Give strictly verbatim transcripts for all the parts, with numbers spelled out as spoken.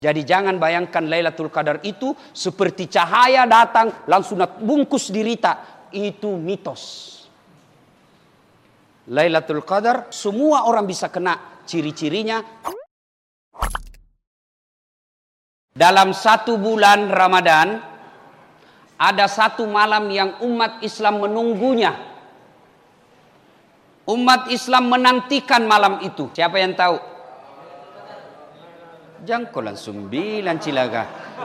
Jadi jangan bayangkan Lailatul Qadar itu seperti cahaya datang langsung bungkus dirita. Itu mitos. Lailatul Qadar semua orang bisa kena. Ciri-cirinya dalam satu bulan Ramadan ada satu malam yang umat Islam menunggunya. Umat Islam menantikan malam itu. Siapa yang tahu? Jangan kau langsung bilang Cilaga.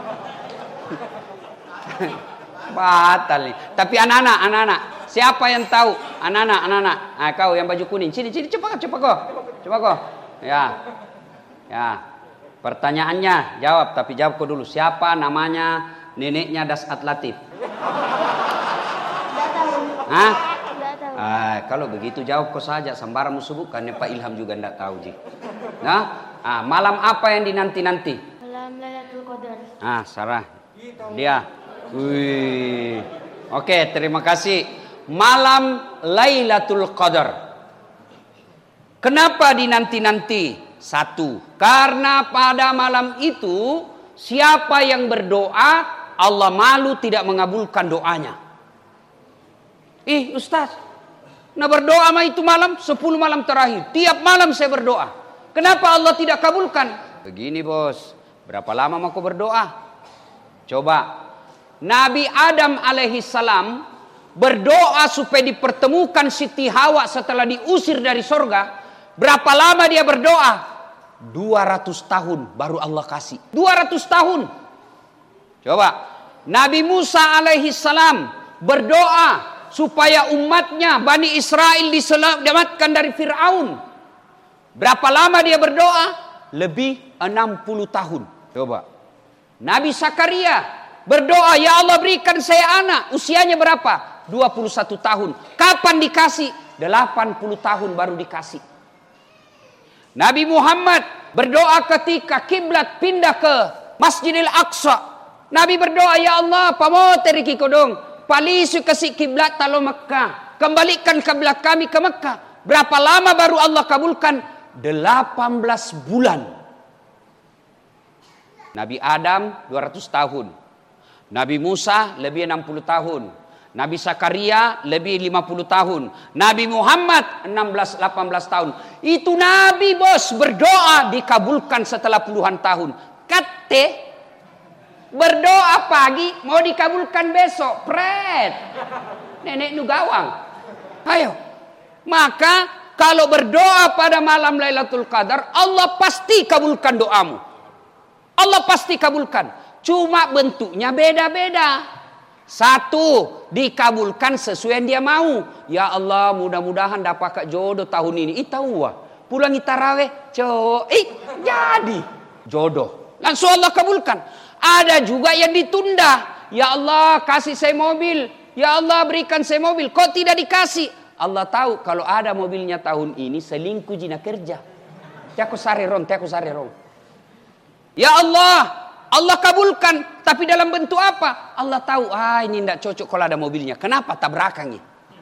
Batal nih. Tapi anak-anak, anak-anak, siapa yang tahu? Anak-anak, anak-anak. Ah, kau yang baju kuning. Sini, sini, cepat, cepat kau. Coba kau. Ya. Ya. Pertanyaannya, jawab, tapi jawab kau dulu. Siapa namanya neneknya Dasat Latif? Hah? Ah, kalau begitu jawab kau saja. Sembarang sebutkan. Pak Ilham juga tidak tahu, Ji. Nah, ah, malam apa yang dinanti-nanti? Malam Lailatul Qadar. Ah, Sarah. Dia. Wih. Oke, terima kasih. Malam Lailatul Qadar. Kenapa dinanti-nanti? Satu, karena pada malam itu siapa yang berdoa, Allah malu tidak mengabulkan doanya. Ih, Ustaz, nah berdoa mah itu malam, sepuluh malam terakhir. Tiap malam saya berdoa. Kenapa Allah tidak kabulkan? Begini bos, berapa lama mau kau berdoa? Coba, Nabi Adam alaihi salam berdoa supaya dipertemukan Siti Hawa setelah diusir dari sorga. Berapa lama dia berdoa? dua ratus tahun baru Allah kasih. dua ratus tahun. Coba, Nabi Musa alaihi salam berdoa supaya umatnya Bani Israel diselamatkan dari Fir'aun. Berapa lama dia berdoa? Lebih enam puluh tahun. Coba. Nabi Zakaria berdoa, ya Allah berikan saya anak. Usianya berapa? dua puluh satu tahun. Kapan dikasih? delapan puluh tahun baru dikasih. Nabi Muhammad berdoa ketika kiblat pindah ke Masjidil Aqsa. Nabi berdoa, ya Allah pamoteri kikodong. Palisu kasih kiblat talo Mekah. Kembalikan kiblat kami ke Mekah. Berapa lama baru Allah kabulkan? delapan belas bulan. Nabi Adam dua ratus tahun. Nabi Musa lebih enam puluh tahun. Nabi Zakaria lebih lima puluh tahun. Nabi Muhammad enam belas delapan belas tahun. Itu Nabi bos berdoa dikabulkan setelah puluhan tahun. Kate berdoa pagi mau dikabulkan besok. Pret. Nenek nu gawang. Ayo. Maka kalau berdoa pada malam Lailatul Qadar, Allah pasti kabulkan doamu. Allah pasti kabulkan. Cuma bentuknya beda-beda. Satu, dikabulkan sesuai yang dia mau. Ya Allah, mudah-mudahan dapat kak jodoh tahun ini. Ih tahu wah, pulang taraweh, cowok, ih jadi jodoh. Langsung Allah kabulkan. Ada juga yang ditunda. Ya Allah, kasih saya mobil. Ya Allah, berikan saya mobil. Kok tidak dikasih? Allah tahu kalau ada mobilnya tahun ini selingkuh jina kerja. Tiaku sare ron, tiaku sare ron. Ya Allah, Allah kabulkan, tapi dalam bentuk apa? Allah tahu, ah ini tidak cocok kalau ada mobilnya. Kenapa? Tabrakannya.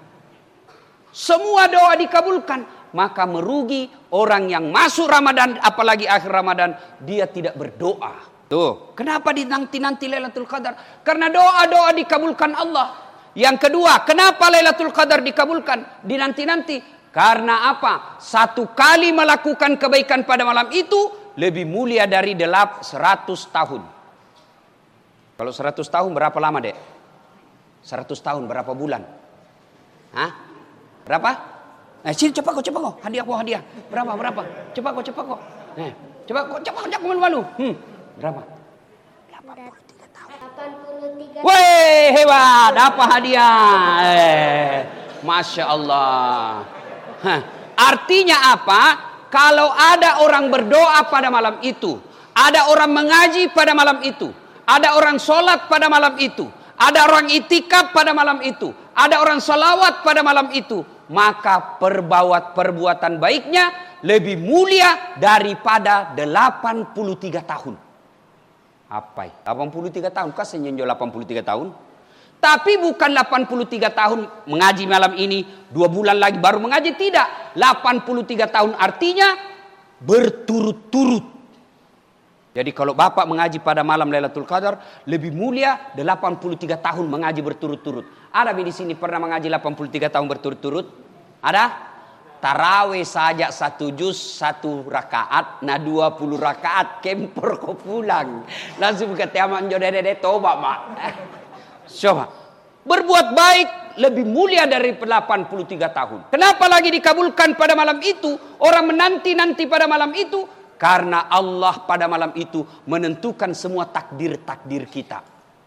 Semua doa dikabulkan. Maka merugi orang yang masuk Ramadan, apalagi akhir Ramadan, dia tidak berdoa. Tuh, kenapa dinanti-nanti Lailatul Qadar? Karena doa-doa dikabulkan Allah. Yang kedua, kenapa Lailatul Qadar dikabulkan? Dinanti-nanti. Karena apa? Satu kali melakukan kebaikan pada malam itu, lebih mulia dari delap seratus tahun. Kalau seratus tahun berapa lama dek? seratus tahun berapa bulan? Hah? Berapa? Eh sini cepat kok, cepat kok. Hadiah kok, hadiah. Berapa, berapa? Cepat kok, cepat kok. Eh, cepat kok, cepat kok, jangan malu-malu. Hmm, berapa? delapan puluh tiga tahun. delapan puluh tiga. Weh, hebat. Apa hadiah? Eh, Masya Allah. Hah. Artinya apa? Kalau ada orang berdoa pada malam itu, ada orang mengaji pada malam itu, ada orang sholat pada malam itu, ada orang itikaf pada malam itu, ada orang salawat pada malam itu, maka perbuat perbuatan baiknya lebih mulia daripada delapan puluh tiga tahun. Apa? delapan puluh tiga tahun? Kau senyenjo delapan puluh tiga tahun? Tapi bukan delapan puluh tiga tahun mengaji malam ini, dua bulan lagi baru mengaji, tidak. delapan puluh tiga tahun artinya berturut-turut. Jadi kalau Bapak mengaji pada malam Lailatul Qadar, lebih mulia delapan puluh tiga tahun mengaji berturut-turut. Ada di sini pernah mengaji delapan puluh tiga tahun berturut-turut? Ada? Tarawih saja satu juz, satu rakaat, nah dua puluh rakaat, kempor kau pulang. Langsung ke tiaman jodede toba mak. Coba, berbuat baik lebih mulia dari delapan puluh tiga tahun. Kenapa lagi dikabulkan pada malam itu? Orang menanti-nanti pada malam itu. Karena Allah pada malam itu menentukan semua takdir-takdir kita.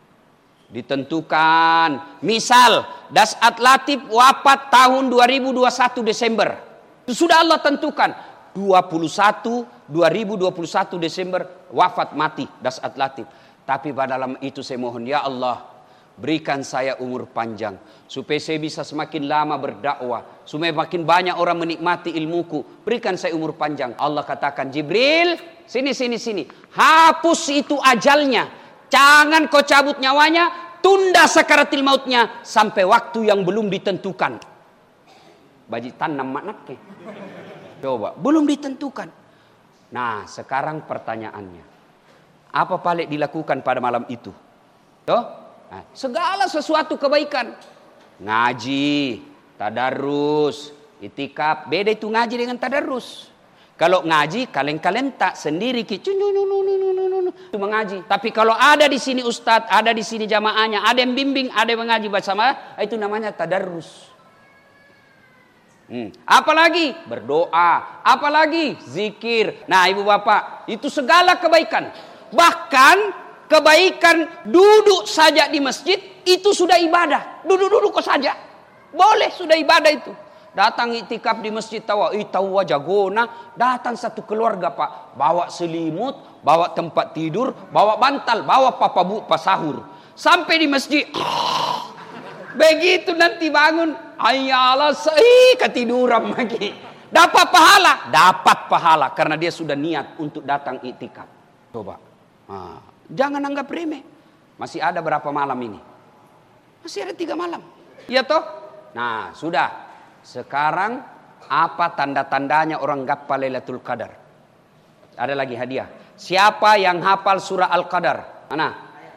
Ditentukan. Misal, Das'at Latif wafat tahun dua ribu dua puluh satu Desember. Itu sudah Allah tentukan. dua puluh satu, dua ribu dua puluh satu Desember wafat mati Das'at Latif. Tapi pada dalam itu saya mohon, ya Allah, berikan saya umur panjang supaya saya bisa semakin lama berdakwah, supaya makin banyak orang menikmati ilmuku. Berikan saya umur panjang. Allah katakan, Jibril, sini sini sini. Hapus itu ajalnya. Jangan kau cabut nyawanya, tunda sakaratil mautnya sampai waktu yang belum ditentukan. Baji tanam maknanya. Coba, belum ditentukan. Nah, sekarang pertanyaannya, apa paling dilakukan pada malam itu? Tuh? Nah, segala sesuatu kebaikan, ngaji, tadarus, itikaf. Beda itu ngaji dengan tadarus. Kalau ngaji kalian-kalian tak sendiri itu mengaji. Tapi kalau ada di sini ustadz, ada di sini jamaahnya, ada yang bimbing, ada yang mengaji bersama, itu namanya tadarus. Hmm. Apalagi berdoa, apalagi zikir. Nah, ibu bapak, itu segala kebaikan. Bahkan kebaikan duduk saja di masjid itu sudah ibadah. Duduk-duduk kok saja. Boleh, sudah ibadah itu. Datang iktikaf di masjid tawa, tawa jagona, datang satu keluarga Pak, bawa selimut, bawa tempat tidur, bawa bantal, bawa papa bu pasahur. Sampai di masjid, oh, begitu nanti bangun, ayalah sei ketiduran lagi. Dapat pahala, dapat pahala karena dia sudah niat untuk datang iktikaf. Coba. Nah, jangan anggap remeh. Masih ada berapa malam ini? Masih ada tiga malam. Iya toh? Nah, sudah. Sekarang apa tanda-tandanya orang gappal Lailatul Qadar? Ada lagi hadiah. Siapa yang hafal surah Al-Qadar? Mana?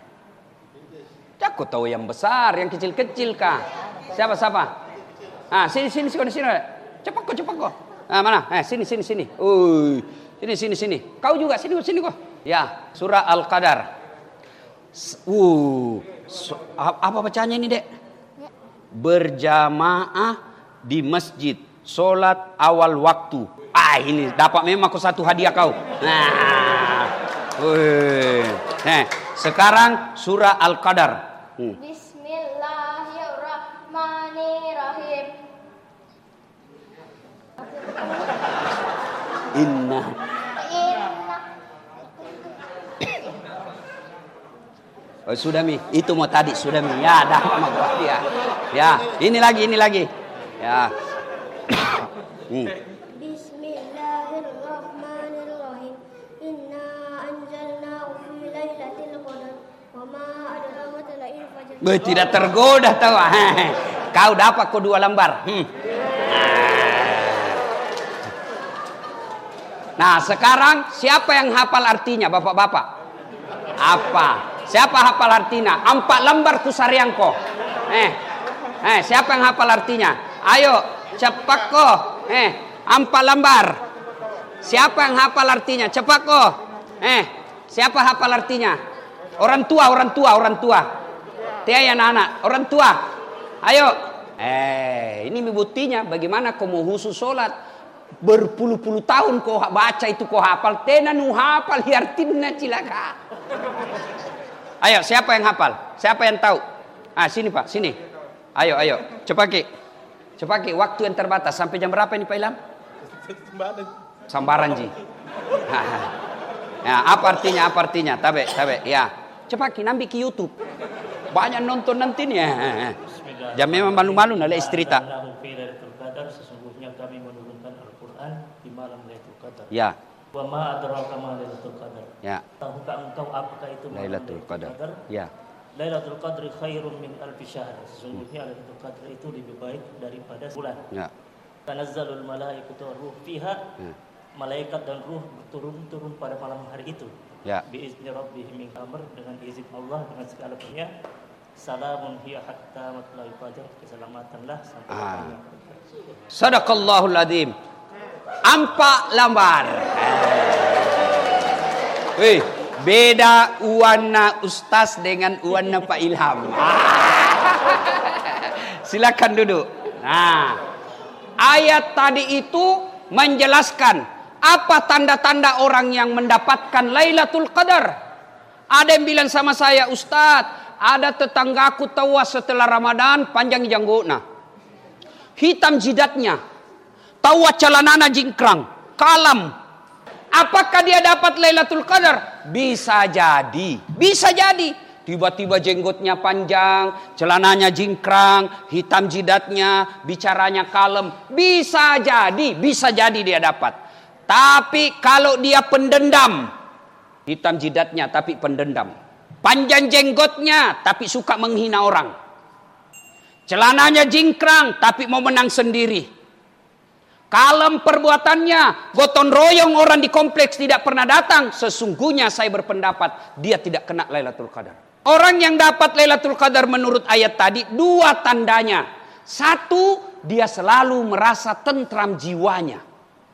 Aku tahu yang besar, yang kecil-kecil kah? Siapa siapa? Ah, sini sini sini sini. Cepat kok, cepat kok. Ah, mana? Eh, sini sini sini. Uy, sini sini sini. Kau juga sini sini kok. Ya, surah Al-Qadar. Uh, so, apa bacanya ini, Dek? Berjamaah di masjid, solat awal waktu. Ah, ini dapat memang aku satu hadiah kau. Nah, uh, nah sekarang surah Al-Qadar. Hmm. Bismillahirrahmanirrahim. Inna. Oh, sudah mi, itu mau tadi sudah mi. Ya, dah sama gua ya. Ya, ini lagi, ini lagi. Ya. Hmm. Bismillahirrahmanirrahim. Inna anzalnahu fi lailatul qadar. Wa ma adraka ma lailatul fajr. Be, tidak tergoda tahu. Kau dapat kau dua lembar. Hmm. Nah, sekarang siapa yang hafal artinya, Bapak-bapak? Apa? Siapa hafal artinya? Empat lembar kusariangko. Eh, eh, siapa yang hafal artinya? Ayo, cepat kok. Eh, empat lembar. Siapa yang hafal artinya? Cepat kok. Eh, siapa hafal artinya? Orang tua, orang tua, orang tua. Tiada anak-anak, orang tua. Ayo. Eh, ini buktinya bagaimana kau mau khusus sholat. Berpuluh-puluh tahun kau baca itu kau hafal. Tena nu hafal artinya cilaka. Ayo, siapa yang hafal? Siapa yang tahu? Ah, sini Pak, sini. Ayo, ayo. Cepat Ki. Cepat Ki, waktu yang terbatas. Sampai jam berapa ini Pak Ilham? Sambaran Ji. Ya, apa artinya? Apa artinya? Tabe, tabe. Ya. Cepat Ki, nambi ke YouTube. Banyak nonton nanti nih. Jam memang malu-malu nala istri tak. Sesungguhnya kami menurunkan Al-Quran di malam Lailatul Qadar. Ya. Wa ma adraka ma Lailatul Qadar. Ya. Tahukah engkau apakah itu Lailatul Qadar? Ya. Lailatul Qadri khairun min alfi syahr. Sesungguhnya Lailatul Qadar itu lebih baik daripada bulan. Ya. Tanazzalul malaikatu ruh fiha. Ya. Malaikat dan ruh turun-turun pada malam hari itu. Ya. Biizni rabbihim min amr, dengan izin Allah, dengan segala punya. Salamun hiya hatta matla'il fajr, keselamatanlah sampai Ah. ah. Sadaqallahul adzim. Ampak lambar. Wih, beda uwana Ustaz dengan uwana Pak Ilham. Silakan duduk. Nah, ayat tadi itu menjelaskan apa tanda-tanda orang yang mendapatkan Lailatul Qadar. Ada yang bilang sama saya, Ustaz, ada tetanggaku tewas setelah Ramadan, panjang janggutna, hitam jidatnya, tawa celanana jingkrang, kalam. Apakah dia dapat Lailatul Qadar? Bisa jadi, bisa jadi. Tiba-tiba jenggotnya panjang, celananya jingkrang, hitam jidatnya, bicaranya kalem. Bisa jadi, bisa jadi dia dapat. Tapi kalau dia pendendam, hitam jidatnya tapi pendendam, panjang jenggotnya tapi suka menghina orang, celananya jingkrang tapi mau menang sendiri, kalem perbuatannya, gotong royong orang di kompleks tidak pernah datang, sesungguhnya saya berpendapat dia tidak kena Lailatul Qadar. Orang yang dapat Lailatul Qadar menurut ayat tadi dua tandanya. Satu, dia selalu merasa tentram jiwanya,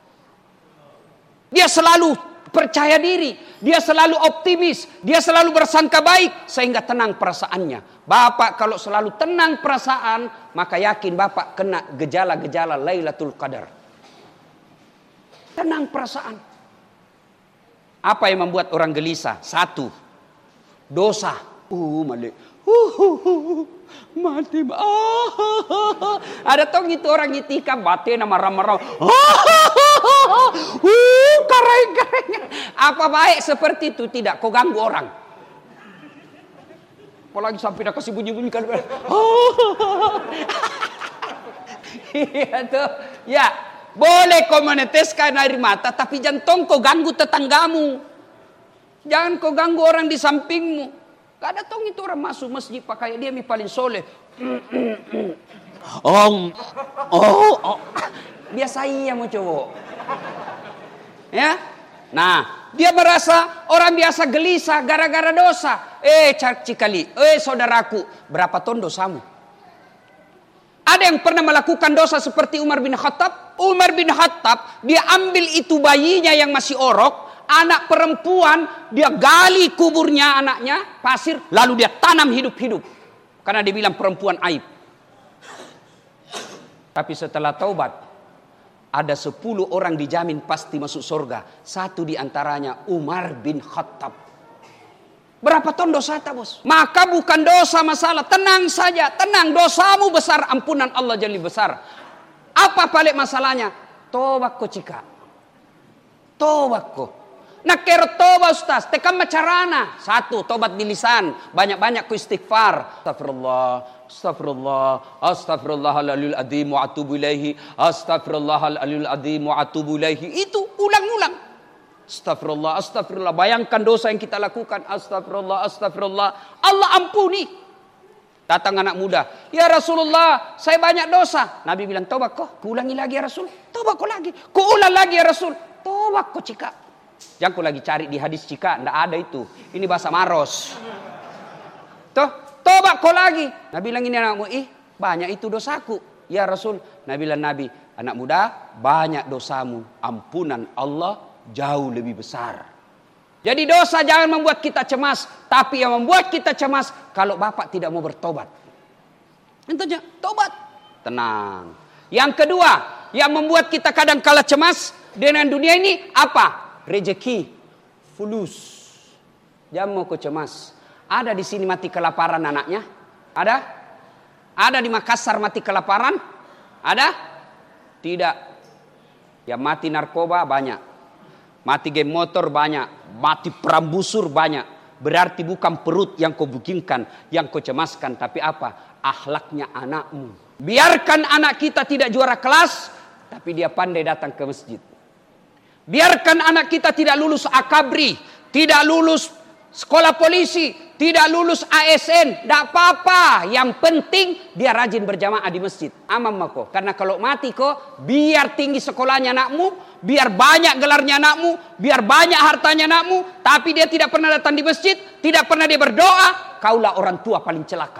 dia selalu percaya diri, dia selalu optimis, dia selalu bersangka baik sehingga tenang perasaannya. Bapak kalau selalu tenang perasaan, maka yakin Bapak kena gejala-gejala Lailatul Qadar. Tenang perasaan. Apa yang membuat orang gelisah? Satu, dosa. Uh, malik. Uh, uh, uh, mati. Ah, ada tong itu orang itikaf batin marah-marah. Uh, kareng-kareng. Apa baik seperti itu? Tidak, kau ganggu orang. Apalagi sampai dah kasih bunyi-bunyi kan. Iya tuh. Ya, boleh kau meneteskan air mata, tapi jangan kau ganggu tetanggamu. Jangan kau ganggu orang di sampingmu. Gak ada tong itu orang masuk masjid pakai dia mi paling soleh. Om, oh, oh, biasa iya mau cowok. Ya, nah dia merasa orang biasa gelisah gara-gara dosa. Eh cikali, eh saudaraku, berapa ton dosamu? Ada yang pernah melakukan dosa seperti Umar bin Khattab? Umar bin Khattab dia ambil itu bayinya yang masih orok. Anak perempuan, dia gali kuburnya anaknya, pasir, lalu dia tanam hidup-hidup. Karena dia bilang perempuan aib. Tapi setelah taubat, ada sepuluh orang dijamin pasti masuk surga. Satu diantaranya Umar bin Khattab. Berapa ton dosa tak bos? Maka bukan dosa masalah, tenang saja, tenang. Dosamu besar, ampunan Allah jadi besar. Apa balik masalahnya? Tobat ko cika. Tobat ko. Nak kero tobat Ustaz, tekam macarana. Satu, tobat di lisan, banyak-banyak ku istighfar. Astagfirullah, astagfirullah, astagfirullahaladzim adzim wa atubu ilaihi, astagfirullahaladzim adzim wa atubu ilaihi. Itu ulang-ulang. Astagfirullah, astagfirullah. Bayangkan dosa yang kita lakukan. Astagfirullah, astagfirullah. Allah ampuni. Datang anak muda, ya Rasulullah, saya banyak dosa. Nabi bilang, tobat kok, kuulangi lagi ya Rasul. Tobat kok lagi, kuulang lagi ya Rasul. Tobat kok cika. Jangan kau lagi cari di hadis cika, ndak ada itu. Ini bahasa maros. Toh, tobat kau lagi. Nabi bilang ini anakmu, ih banyak itu dosaku. Ya Rasul, Nabi bilang Nabi, anak muda banyak dosamu, ampunan Allah jauh lebih besar. Jadi dosa jangan membuat kita cemas, tapi yang membuat kita cemas kalau bapak tidak mau bertobat. Itu aja, tobat, tenang. Yang kedua, yang membuat kita kadang kala cemas dengan dunia ini apa? Rezeki, fulus. Jangan mau kau cemas. Ada di sini mati kelaparan anaknya? Ada? Ada di Makassar mati kelaparan? Ada? Tidak. Yang mati narkoba banyak. Mati game motor banyak. Mati perambusur banyak. Berarti bukan perut yang kau bukingkan, yang kau cemaskan. Tapi apa? Akhlaknya anakmu. Biarkan anak kita tidak juara kelas, tapi dia pandai datang ke masjid. Biarkan anak kita tidak lulus akabri, tidak lulus sekolah polisi, tidak lulus A S N, tidak apa-apa. Yang penting dia rajin berjamaah di masjid. Aman mako. Karena kalau mati kok, biar tinggi sekolahnya anakmu, biar banyak gelarnya anakmu, biar banyak hartanya anakmu, tapi dia tidak pernah datang di masjid, tidak pernah dia berdoa, kaulah orang tua paling celaka.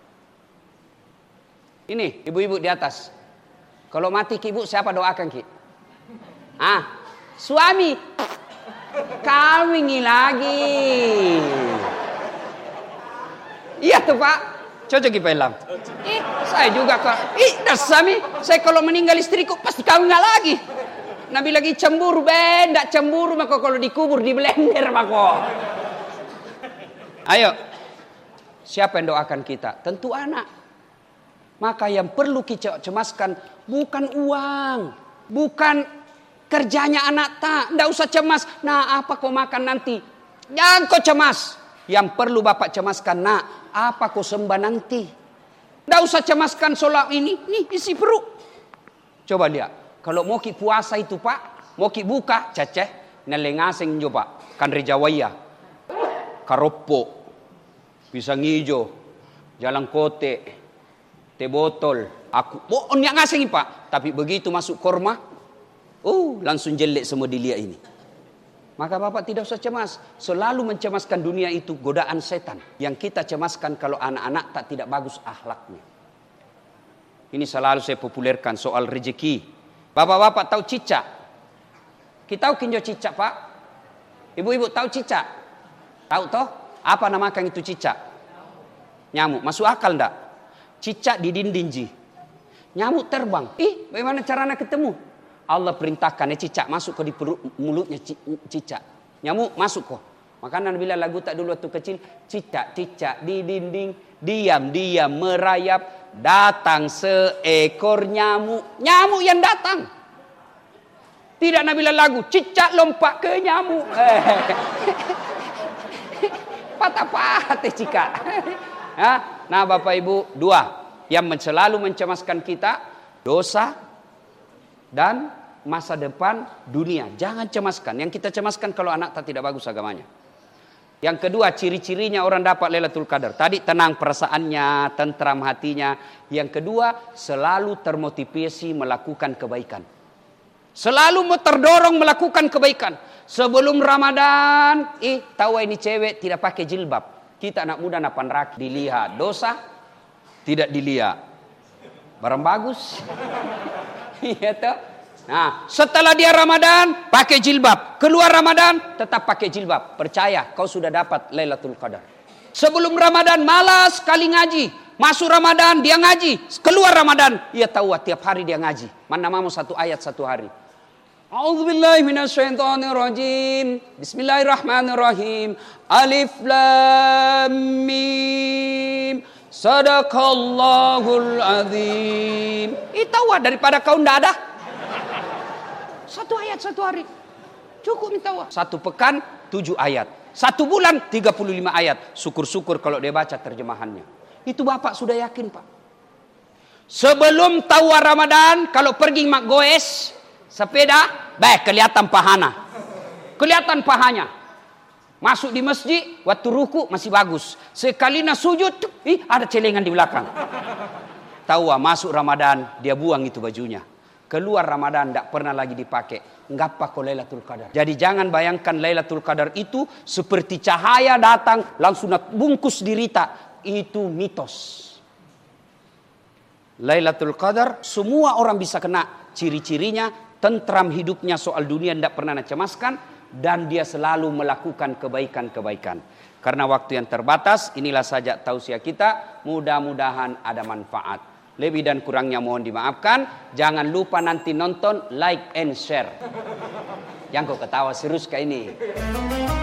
Ini ibu-ibu di atas. Kalau mati ki ibu, siapa doakan ki? Ah, suami kawingi lagi. Iya tuh Pak, cocok kita bilang. Ih, saya juga kok. Ih, dah suami, saya kalau meninggal istriku pasti kawin nggak lagi. Nabi lagi cemburu, ben, ndak cemburu mako kalau dikubur di blender mako. Ayo, siapa yang doakan kita? Tentu anak. Maka yang perlu kita cemaskan bukan uang, bukan kerjanya anak tak, ndak usah cemas. Nah, apa kau makan nanti? Jangan kau cemas. Yang perlu bapak cemaskan, nak, apa kau sembah nanti? Ndak usah cemaskan soal ini, nih isi perut. Coba lihat, kalau mau ki puasa itu Pak, mau ki buka, ceceh, nelengaseng jo Pak, kan rejawaya, karopo, pisang hijau, jalan kote, teh botol, aku, oh yang ngaseng Pak, tapi begitu masuk korma, oh langsung jelek semua dilihat ini. Maka bapak tidak usah cemas. Selalu mencemaskan dunia itu godaan setan. Yang kita cemaskan kalau anak-anak tak tidak bagus akhlaknya. Ini selalu saya populerkan soal rezeki. Bapak-bapak tahu cicak? Kita tahu kinjo cicak Pak? Ibu-ibu tahu cicak? Tahu toh? Apa namakan itu cicak? Nyamuk. Masuk akal enggak? Cicak di dinding ji. Nyamuk terbang. Ih, bagaimana caranya ketemu? Allah perintahkan ya cicak masuk ke di perut mulutnya cicak. Nyamuk masuk kok. Makanya bila lagu tak dulu waktu kecil, cicak-cicak di dinding, diam-diam merayap, datang seekor nyamuk. Nyamuk yang datang. Tidak Nabila lagu, cicak lompat ke nyamuk. Patah-patah cicak. Nah Bapak Ibu, dua yang selalu mencemaskan kita, dosa dan masa depan dunia. Jangan cemaskan. Yang kita cemaskan kalau anak tak tidak bagus agamanya. Yang kedua, ciri-cirinya orang dapat Lailatul Qadar. Tadi tenang perasaannya, tentram hatinya. Yang kedua, selalu termotivasi melakukan kebaikan. Selalu terdorong melakukan kebaikan. Sebelum Ramadan, ih tahu ini cewek tidak pakai jilbab. Kita anak muda napan raki. Dilihat dosa, tidak dilihat barang bagus. Iya toh. Nah, setelah dia Ramadan pakai jilbab, keluar Ramadan tetap pakai jilbab. Percaya, kau sudah dapat Lailatul Qadar. Sebelum Ramadan malas sekali ngaji, masuk Ramadan dia ngaji, keluar Ramadan ia tahu tiap hari dia ngaji. Mana mau satu ayat satu hari. A'udzubillahi minasyaitonirrajim. Bismillahirrahmanirrahim. Alif lam mim. Sadaqallahul azim. Itu daripada kau ndak ada. Satu ayat satu hari. Cukup minta. Satu pekan tujuh ayat. Satu bulan tiga puluh lima ayat. Syukur-syukur kalau dia baca terjemahannya. Itu Bapak sudah yakin Pak. Sebelum tahu Ramadan kalau pergi mak goes sepeda, baik kelihatan pahana. Kelihatan pahanya. Masuk di masjid, waktu ruku masih bagus. Sekali nak sujud, ih, ada celengan di belakang. Tahu masuk Ramadan, dia buang itu bajunya. Keluar Ramadan, tidak pernah lagi dipakai. Ngapa kau Lailatul Qadar? Jadi jangan bayangkan Lailatul Qadar itu seperti cahaya datang, langsung nak bungkus dirita. Itu mitos. Lailatul Qadar, semua orang bisa kena. Ciri-cirinya, tentram hidupnya soal dunia, tidak pernah nak cemaskan. Dan dia selalu melakukan kebaikan-kebaikan. Karena waktu yang terbatas, inilah saja tausiah kita. Mudah-mudahan ada manfaat. Lebih dan kurangnya mohon dimaafkan. Jangan lupa nanti nonton, like and share. Yang kau ketawa serius kayak ini.